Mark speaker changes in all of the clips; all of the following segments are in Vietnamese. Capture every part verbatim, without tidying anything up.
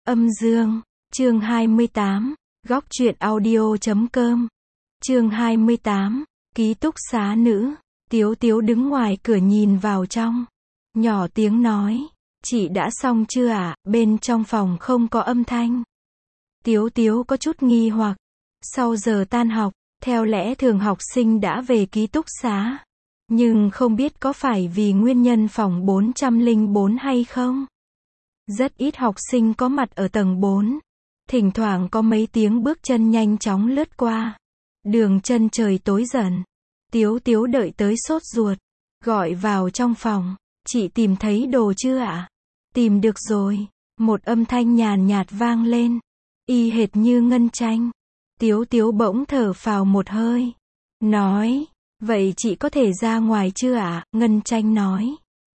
Speaker 1: Âm dương, chương hai mươi tám, góc truyện audio chấm com. Chương hai mươi tám, ký túc xá nữ. Tiếu Tiếu đứng ngoài cửa nhìn vào trong, nhỏ tiếng nói, chị đã xong chưa ạ? Bên trong phòng không có âm thanh. Tiếu Tiếu có chút nghi hoặc, sau giờ tan học, theo lẽ thường học sinh đã về ký túc xá, nhưng không biết có phải vì nguyên nhân phòng bốn trăm lẻ bốn hay không? Rất ít học sinh có mặt ở tầng bốn. Thỉnh thoảng có mấy tiếng bước chân nhanh chóng lướt qua. Đường chân trời tối dần. Tiếu Tiếu đợi tới sốt ruột, gọi vào trong phòng, chị tìm thấy đồ chưa ạ? Tìm được rồi. Một âm thanh nhàn nhạt vang lên, y hệt như ngân tranh. Tiếu Tiếu bỗng thở phào một hơi, nói, vậy chị có thể ra ngoài chưa ạ? Ngân tranh nói,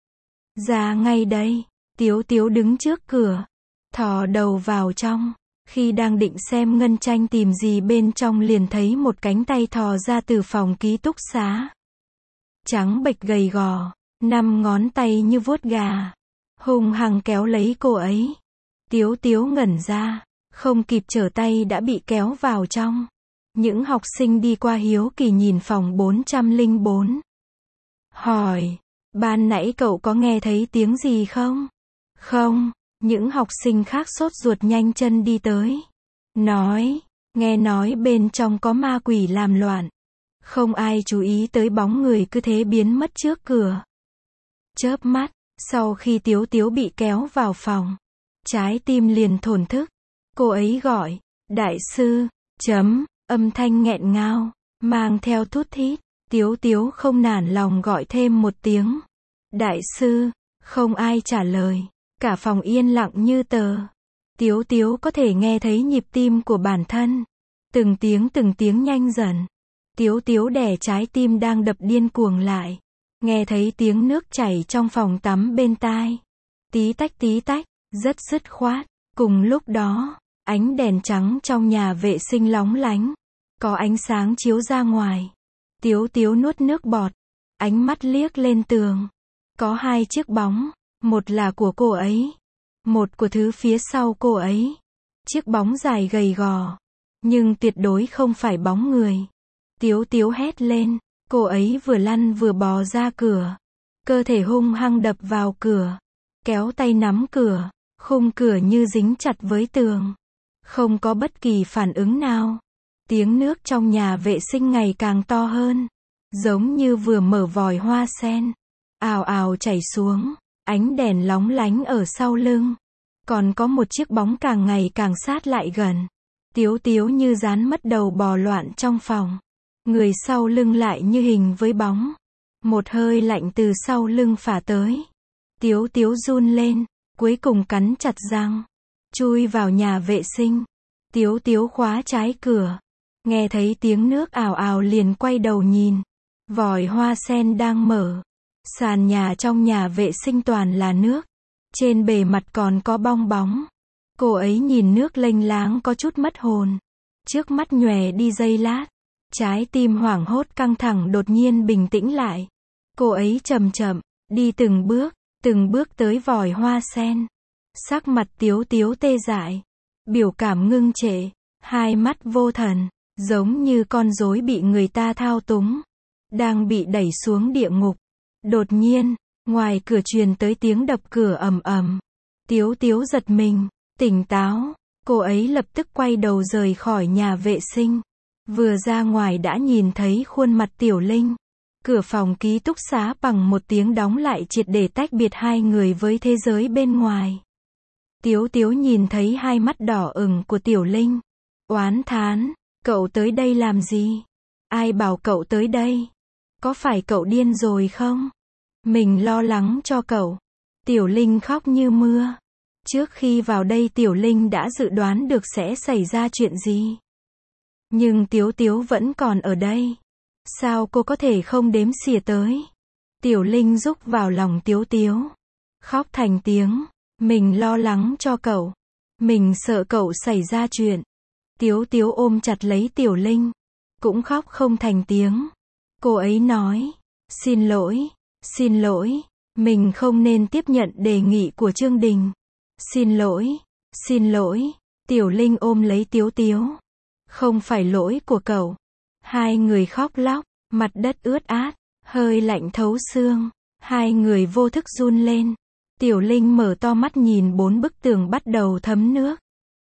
Speaker 1: ra ngay đây. Tiếu Tiếu đứng trước cửa, thò đầu vào trong. Khi đang định xem ngân tranh tìm gì bên trong liền thấy một cánh tay thò ra từ phòng ký túc xá. Trắng bệch gầy gò, năm ngón tay như vuốt gà, hung hăng kéo lấy cô ấy. Tiếu Tiếu ngẩn ra, không kịp trở tay đã bị kéo vào trong. Những học sinh đi qua hiếu kỳ nhìn phòng bốn trăm lẻ bốn. Hỏi, ban nãy cậu có nghe thấy tiếng gì không? Không. Những học sinh khác sốt ruột nhanh chân đi tới. Nói, nghe nói bên trong có ma quỷ làm loạn. Không ai chú ý tới bóng người cứ thế biến mất trước cửa. Chớp mắt, sau khi Tiếu Tiếu bị kéo vào phòng, trái tim liền thổn thức. Cô ấy gọi, đại sư, chấm, âm thanh nghẹn ngào, mang theo thút thít. Tiếu Tiếu không nản lòng gọi thêm một tiếng. Đại sư, không ai trả lời. Cả phòng yên lặng như tờ. Tiếu Tiếu có thể nghe thấy nhịp tim của bản thân. Từng tiếng từng tiếng nhanh dần. Tiếu Tiếu đè trái tim đang đập điên cuồng lại. Nghe thấy tiếng nước chảy trong phòng tắm bên tai. Tí tách tí tách, rất dứt khoát. Cùng lúc đó, ánh đèn trắng trong nhà vệ sinh lóng lánh. Có ánh sáng chiếu ra ngoài. Tiếu Tiếu nuốt nước bọt. Ánh mắt liếc lên tường. Có hai chiếc bóng. Một là của cô ấy, một của thứ phía sau cô ấy. Chiếc bóng dài gầy gò, nhưng tuyệt đối không phải bóng người. Tiếu Tiếu hét lên, cô ấy vừa lăn vừa bò ra cửa. Cơ thể hung hăng đập vào cửa, kéo tay nắm cửa, khung cửa như dính chặt với tường. Không có bất kỳ phản ứng nào. Tiếng nước trong nhà vệ sinh ngày càng to hơn, giống như vừa mở vòi hoa sen, ào ào chảy xuống. Ánh đèn lóng lánh ở sau lưng. Còn có một chiếc bóng càng ngày càng sát lại gần. Tiếu Tiếu như rán mất đầu bò loạn trong phòng. Người sau lưng lại như hình với bóng. Một hơi lạnh từ sau lưng phả tới. Tiếu Tiếu run lên, cuối cùng cắn chặt răng, chui vào nhà vệ sinh. Tiếu Tiếu khóa trái cửa. Nghe thấy tiếng nước ào ào liền quay đầu nhìn. Vòi hoa sen đang mở. Sàn nhà trong nhà vệ sinh toàn là nước. Trên bề mặt còn có bong bóng. Cô ấy nhìn nước lênh láng có chút mất hồn. Trước mắt nhòe đi giây lát. Trái tim hoảng hốt căng thẳng đột nhiên bình tĩnh lại. Cô ấy chậm chậm, đi từng bước, từng bước tới vòi hoa sen. Sắc mặt Tiếu Tiếu tê dại. Biểu cảm ngưng trệ. Hai mắt vô thần, giống như con rối bị người ta thao túng. Đang bị đẩy xuống địa ngục. Đột nhiên, ngoài cửa truyền tới tiếng đập cửa ầm ầm. Tiếu Tiếu giật mình, tỉnh táo, cô ấy lập tức quay đầu rời khỏi nhà vệ sinh. Vừa ra ngoài đã nhìn thấy khuôn mặt Tiểu Linh. Cửa phòng ký túc xá bằng một tiếng đóng lại triệt để tách biệt hai người với thế giới bên ngoài. Tiếu Tiếu nhìn thấy hai mắt đỏ ửng của Tiểu Linh. Oán thán, cậu tới đây làm gì? Ai bảo cậu tới đây? Có phải cậu điên rồi không? Mình lo lắng cho cậu. Tiểu Linh khóc như mưa. Trước khi vào đây Tiểu Linh đã dự đoán được sẽ xảy ra chuyện gì. Nhưng Tiếu Tiếu vẫn còn ở đây. Sao cô có thể không đếm xỉa tới? Tiểu Linh rúc vào lòng Tiếu Tiếu. Khóc thành tiếng. Mình lo lắng cho cậu. Mình sợ cậu xảy ra chuyện. Tiếu Tiếu ôm chặt lấy Tiểu Linh. Cũng khóc không thành tiếng. Cô ấy nói, xin lỗi, xin lỗi, mình không nên tiếp nhận đề nghị của Trương Đình. Xin lỗi, Xin lỗi. Tiểu Linh ôm lấy Tiếu Tiếu. Không phải lỗi của cậu. Hai người khóc lóc, mặt đất ướt át, hơi lạnh thấu xương. Hai người vô thức run lên. Tiểu Linh mở to mắt nhìn bốn bức tường bắt đầu thấm nước.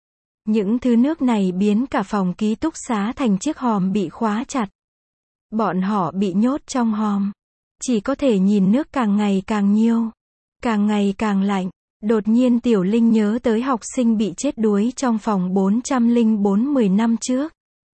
Speaker 1: Những thứ nước này biến cả phòng ký túc xá thành chiếc hòm bị khóa chặt. Bọn họ bị nhốt trong hòm. Chỉ có thể nhìn nước càng ngày càng nhiều. Càng ngày càng lạnh. Đột nhiên Tiểu Linh nhớ tới học sinh bị chết đuối trong phòng bốn trăm lẻ bốn mười năm trước.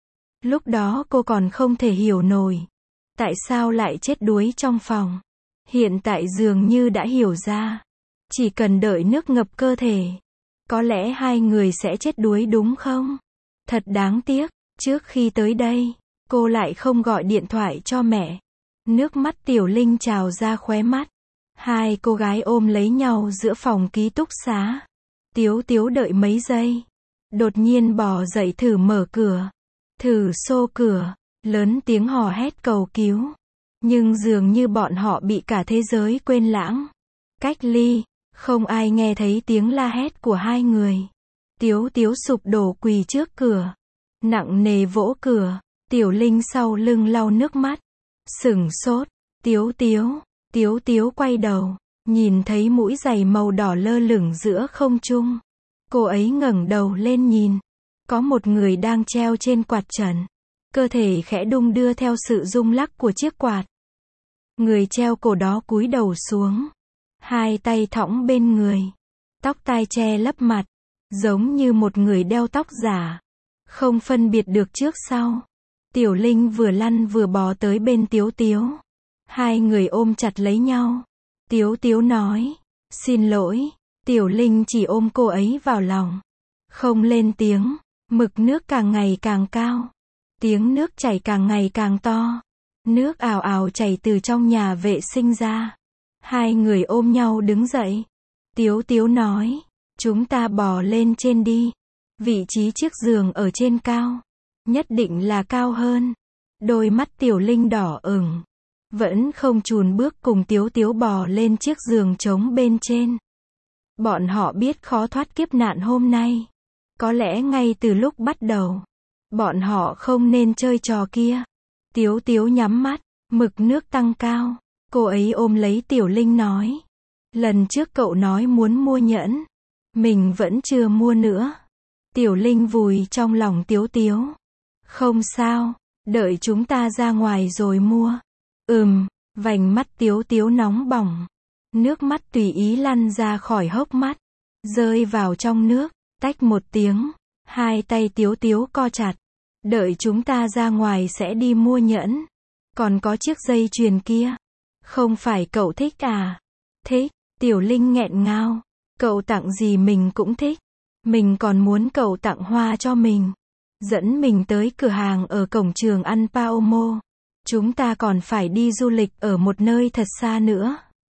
Speaker 1: Lúc đó cô còn không thể hiểu nổi. Tại sao lại chết đuối trong phòng? Hiện tại dường như đã hiểu ra. Chỉ cần đợi nước ngập cơ thể. Có lẽ hai người sẽ chết đuối đúng không? Thật đáng tiếc. Trước khi tới đây, cô lại không gọi điện thoại cho mẹ. Nước mắt Tiểu Linh trào ra khóe mắt. Hai cô gái ôm lấy nhau giữa phòng ký túc xá. Tiếu Tiếu đợi mấy giây. Đột nhiên bò dậy thử mở cửa. Thử xô cửa. Lớn tiếng hò hét cầu cứu. Nhưng dường như bọn họ bị cả thế giới quên lãng. Cách ly. Không ai nghe thấy tiếng la hét của hai người. Tiếu Tiếu sụp đổ quỳ trước cửa. Nặng nề vỗ cửa. Tiểu Linh sau lưng lau nước mắt. Sửng sốt. Tiếu Tiếu. Tiếu Tiếu quay đầu. Nhìn thấy mũi giày màu đỏ lơ lửng giữa không trung. Cô ấy ngẩng đầu lên nhìn. Có một người đang treo trên quạt trần. Cơ thể khẽ đung đưa theo sự rung lắc của chiếc quạt. Người treo cổ đó cúi đầu xuống. Hai tay thõng bên người. Tóc tai che lấp mặt. Giống như một người đeo tóc giả. Không phân biệt được trước sau. Tiểu Linh vừa lăn vừa bò tới bên Tiếu Tiếu. Hai người ôm chặt lấy nhau. Tiếu Tiếu nói. Xin lỗi. Tiểu Linh chỉ ôm cô ấy vào lòng. Không lên tiếng. Mực nước càng ngày càng cao. Tiếng nước chảy càng ngày càng to. Nước ào ào chảy từ trong nhà vệ sinh ra. Hai người ôm nhau đứng dậy. Tiếu Tiếu nói. Chúng ta bò lên trên đi. Vị trí chiếc giường ở trên cao. Nhất định là cao hơn. Đôi mắt Tiểu Linh đỏ ửng. Vẫn không chùn bước cùng Tiếu Tiếu bò lên chiếc giường trống bên trên. Bọn họ biết khó thoát kiếp nạn hôm nay. Có lẽ ngay từ lúc bắt đầu, bọn họ không nên chơi trò kia. Tiếu Tiếu nhắm mắt, mực nước tăng cao. Cô ấy ôm lấy Tiểu Linh nói. Lần trước cậu nói muốn mua nhẫn. Mình vẫn chưa mua nữa. Tiểu Linh vùi trong lòng Tiếu Tiếu. Không sao, đợi chúng ta ra ngoài rồi mua. Ừm, vành mắt Tiếu Tiếu nóng bỏng. Nước mắt tùy ý lăn ra khỏi hốc mắt. Rơi vào trong nước, tách một tiếng. Hai tay Tiếu Tiếu co chặt. Đợi chúng ta ra ngoài sẽ đi mua nhẫn. Còn có chiếc dây chuyền kia. Không phải cậu thích à? Thích. Tiểu Linh nghẹn ngào. Cậu tặng gì mình cũng thích. Mình còn muốn cậu tặng hoa cho mình. Dẫn mình tới cửa hàng ở cổng trường ăn Paomo. Chúng ta còn phải đi du lịch ở một nơi thật xa nữa.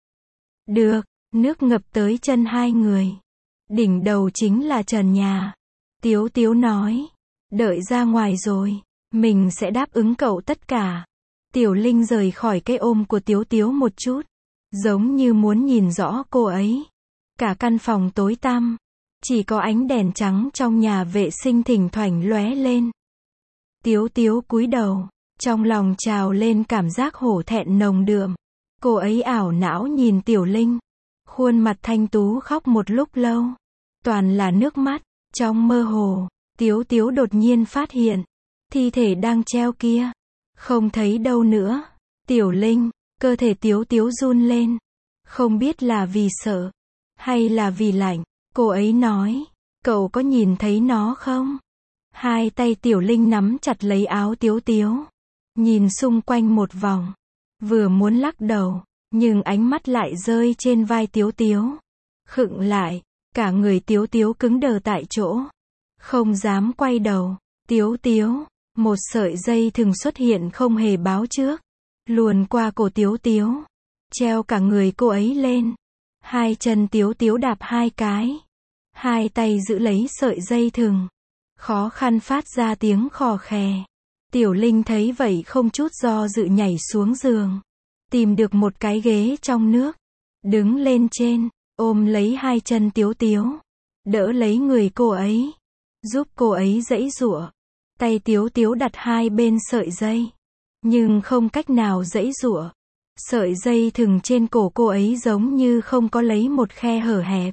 Speaker 1: Được. Nước ngập tới chân hai người. Đỉnh đầu chính là trần nhà. Tiếu Tiếu nói. Đợi ra ngoài rồi, mình sẽ đáp ứng cậu tất cả. Tiểu Linh rời khỏi cái ôm của Tiếu Tiếu một chút. Giống như muốn nhìn rõ cô ấy. Cả căn phòng tối tăm. Chỉ có ánh đèn trắng trong nhà vệ sinh thỉnh thoảng lóe lên. Tiếu Tiếu cúi đầu. Trong lòng trào lên cảm giác hổ thẹn nồng đượm. Cô ấy ảo não nhìn Tiểu Linh. Khuôn mặt thanh tú khóc một lúc lâu. Toàn là nước mắt. Trong mơ hồ, Tiếu Tiếu đột nhiên phát hiện. Thi thể đang treo kia. Không thấy đâu nữa. Tiểu Linh, cơ thể Tiếu Tiếu run lên. Không biết là vì sợ. Hay là vì lạnh. Cô ấy nói. Cậu có nhìn thấy nó không? Hai tay Tiểu Linh nắm chặt lấy áo Tiếu Tiếu. Nhìn xung quanh một vòng. Vừa muốn lắc đầu. Nhưng ánh mắt lại rơi trên vai Tiếu Tiếu. Khựng lại. Cả người Tiếu Tiếu cứng đờ tại chỗ. Không dám quay đầu. Tiếu Tiếu. Một sợi dây thừng xuất hiện không hề báo trước. Luồn qua cổ Tiếu Tiếu. Treo cả người cô ấy lên. Hai chân Tiếu Tiếu đạp hai cái. Hai tay giữ lấy sợi dây thừng. Khó khăn phát ra tiếng khò khè. Tiểu Linh thấy vậy không chút do dự nhảy xuống giường. Tìm được một cái ghế trong nước. Đứng lên trên. Ôm lấy hai chân Tiếu Tiếu. đỡ lấy người cô ấy, giúp cô ấy giãy giụa. Tay Tiếu Tiếu đặt hai bên sợi dây, nhưng không cách nào giãy giụa. Sợi dây thừng trên cổ cô ấy giống như không có lấy một khe hở hẹp.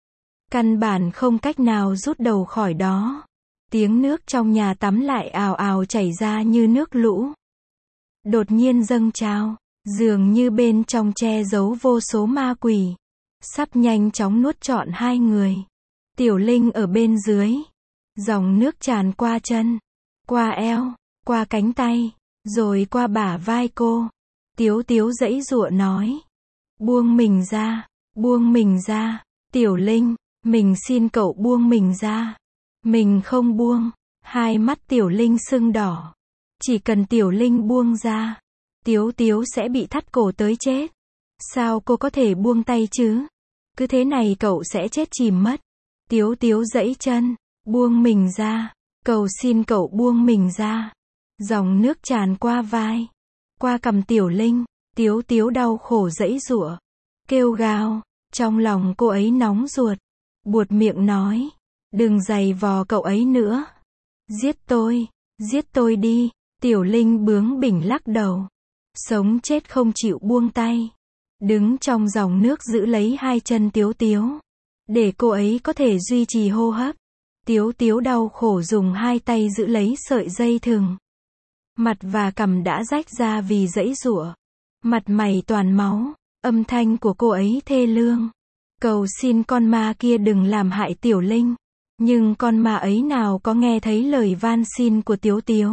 Speaker 1: Căn bản không cách nào rút đầu khỏi đó. Tiếng nước trong nhà tắm lại ào ào chảy ra như nước lũ. Đột nhiên dâng trào, dường như bên trong che giấu vô số ma quỷ, sắp nhanh chóng nuốt trọn hai người. Tiểu Linh ở bên dưới, dòng nước tràn qua chân, qua eo, qua cánh tay, rồi qua bả vai cô. Tiếu Tiếu giãy giụa nói, buông mình ra, buông mình ra. Tiểu Linh, mình xin cậu buông mình ra. Mình không buông. Hai mắt Tiểu Linh sưng đỏ. Chỉ cần Tiểu Linh buông ra, Tiếu Tiếu sẽ bị thắt cổ tới chết. Sao cô có thể buông tay chứ? Cứ thế này cậu sẽ chết chìm mất. Tiếu Tiếu giãy chân, buông mình ra. Cầu xin cậu buông mình ra. Dòng nước tràn qua vai, qua cằm Tiểu Linh. Tiếu Tiếu đau khổ giãy giụa, kêu gào. Trong lòng cô ấy nóng ruột, buột miệng nói, đừng giày vò cậu ấy nữa. Giết tôi, giết tôi đi. Tiểu Linh bướng bỉnh lắc đầu, sống chết không chịu buông tay, đứng trong dòng nước giữ lấy hai chân Tiếu Tiếu, để cô ấy có thể duy trì hô hấp. Tiếu Tiếu đau khổ dùng hai tay giữ lấy sợi dây thừng. Mặt và cằm đã rách ra vì giãy giụa, mặt mày toàn máu, âm thanh của cô ấy thê lương, cầu xin con ma kia đừng làm hại Tiểu Linh. Nhưng con ma ấy nào có nghe thấy lời van xin của Tiếu Tiếu.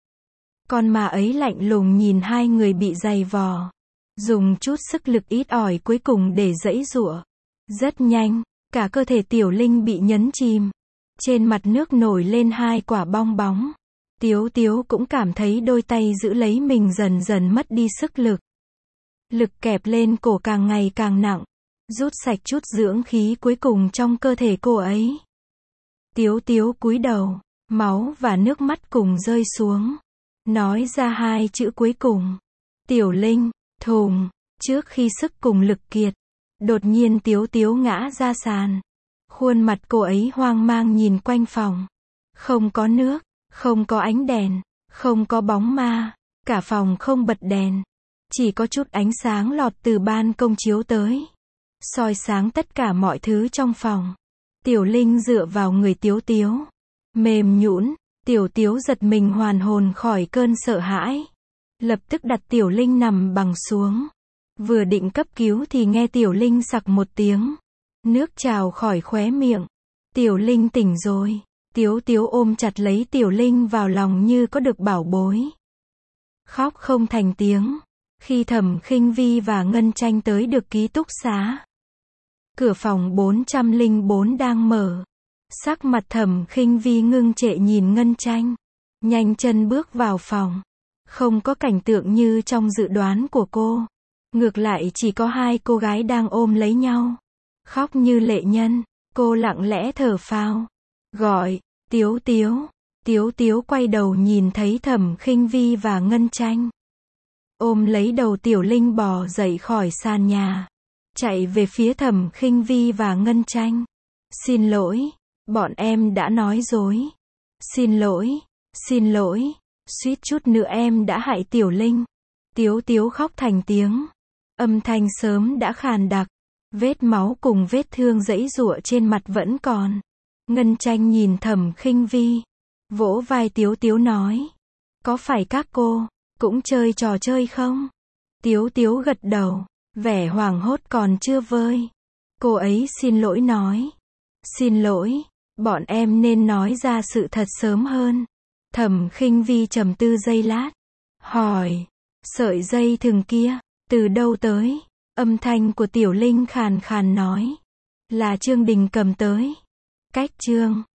Speaker 1: Con ma ấy lạnh lùng nhìn hai người bị giày vò, dùng chút sức lực ít ỏi cuối cùng để giãy giụa. Rất nhanh, cả cơ thể Tiểu Linh bị nhấn chìm. Trên mặt nước nổi lên hai quả bong bóng. Tiếu Tiếu cũng cảm thấy đôi tay giữ lấy mình dần dần mất đi sức lực. Lực kẹp lên cổ càng ngày càng nặng, rút sạch chút dưỡng khí cuối cùng trong cơ thể cô ấy. Tiếu Tiếu cúi đầu, máu và nước mắt cùng rơi xuống. Nói ra hai chữ cuối cùng. Tiểu Linh, thùng. Trước khi sức cùng lực kiệt, đột nhiên Tiếu Tiếu ngã ra sàn. Khuôn mặt cô ấy hoang mang nhìn quanh phòng. Không có nước, không có ánh đèn, không có bóng ma, cả phòng không bật đèn. Chỉ có chút ánh sáng lọt từ ban công chiếu tới, soi sáng tất cả mọi thứ trong phòng. Tiểu Linh dựa vào người Tiếu Tiếu, mềm nhũn. Tiểu Tiếu giật mình hoàn hồn khỏi cơn sợ hãi, lập tức đặt Tiểu Linh nằm bằng xuống. Vừa định cấp cứu thì nghe Tiểu Linh sặc một tiếng, nước trào khỏi khóe miệng. Tiểu Linh tỉnh rồi. Tiếu Tiếu ôm chặt lấy Tiểu Linh vào lòng như có được bảo bối, khóc không thành tiếng. Khi Thẩm Khinh Vi và Ngân Tranh tới được ký túc xá, cửa phòng bốn trăm lẻ bốn đang mở. Sắc mặt Thẩm Khinh Vi ngưng trệ nhìn Ngân Tranh, nhanh chân bước vào phòng. Không có cảnh tượng như trong dự đoán của cô. Ngược lại chỉ có hai cô gái đang ôm lấy nhau, khóc như lệ nhân. Cô lặng lẽ thở phào, gọi, Tiếu Tiếu. Tiếu Tiếu quay đầu nhìn thấy Thẩm Khinh Vi và Ngân Tranh, ôm lấy đầu Tiểu Linh bò dậy khỏi sàn nhà, chạy về phía Thẩm Khinh Vi và Ngân Tranh. Xin lỗi, bọn em đã nói dối. Xin lỗi, xin lỗi, suýt chút nữa em đã hại Tiểu Linh. Tiếu Tiếu khóc thành tiếng, âm thanh sớm đã khàn đặc, vết máu cùng vết thương giãy giụa trên mặt vẫn còn. Ngân Tranh nhìn Thẩm Khinh Vi, vỗ vai Tiếu Tiếu nói, có phải các cô cũng chơi trò chơi không? Tiếu Tiếu gật đầu, vẻ hoảng hốt còn chưa vơi. Cô ấy xin lỗi nói, xin lỗi, bọn em nên nói ra sự thật sớm hơn. Thẩm Khinh Vi trầm tư giây lát, hỏi, sợi dây thừng kia, từ đâu tới? Âm thanh của Tiểu Linh khàn khàn nói, là Trương Đình cầm tới. Cách Trương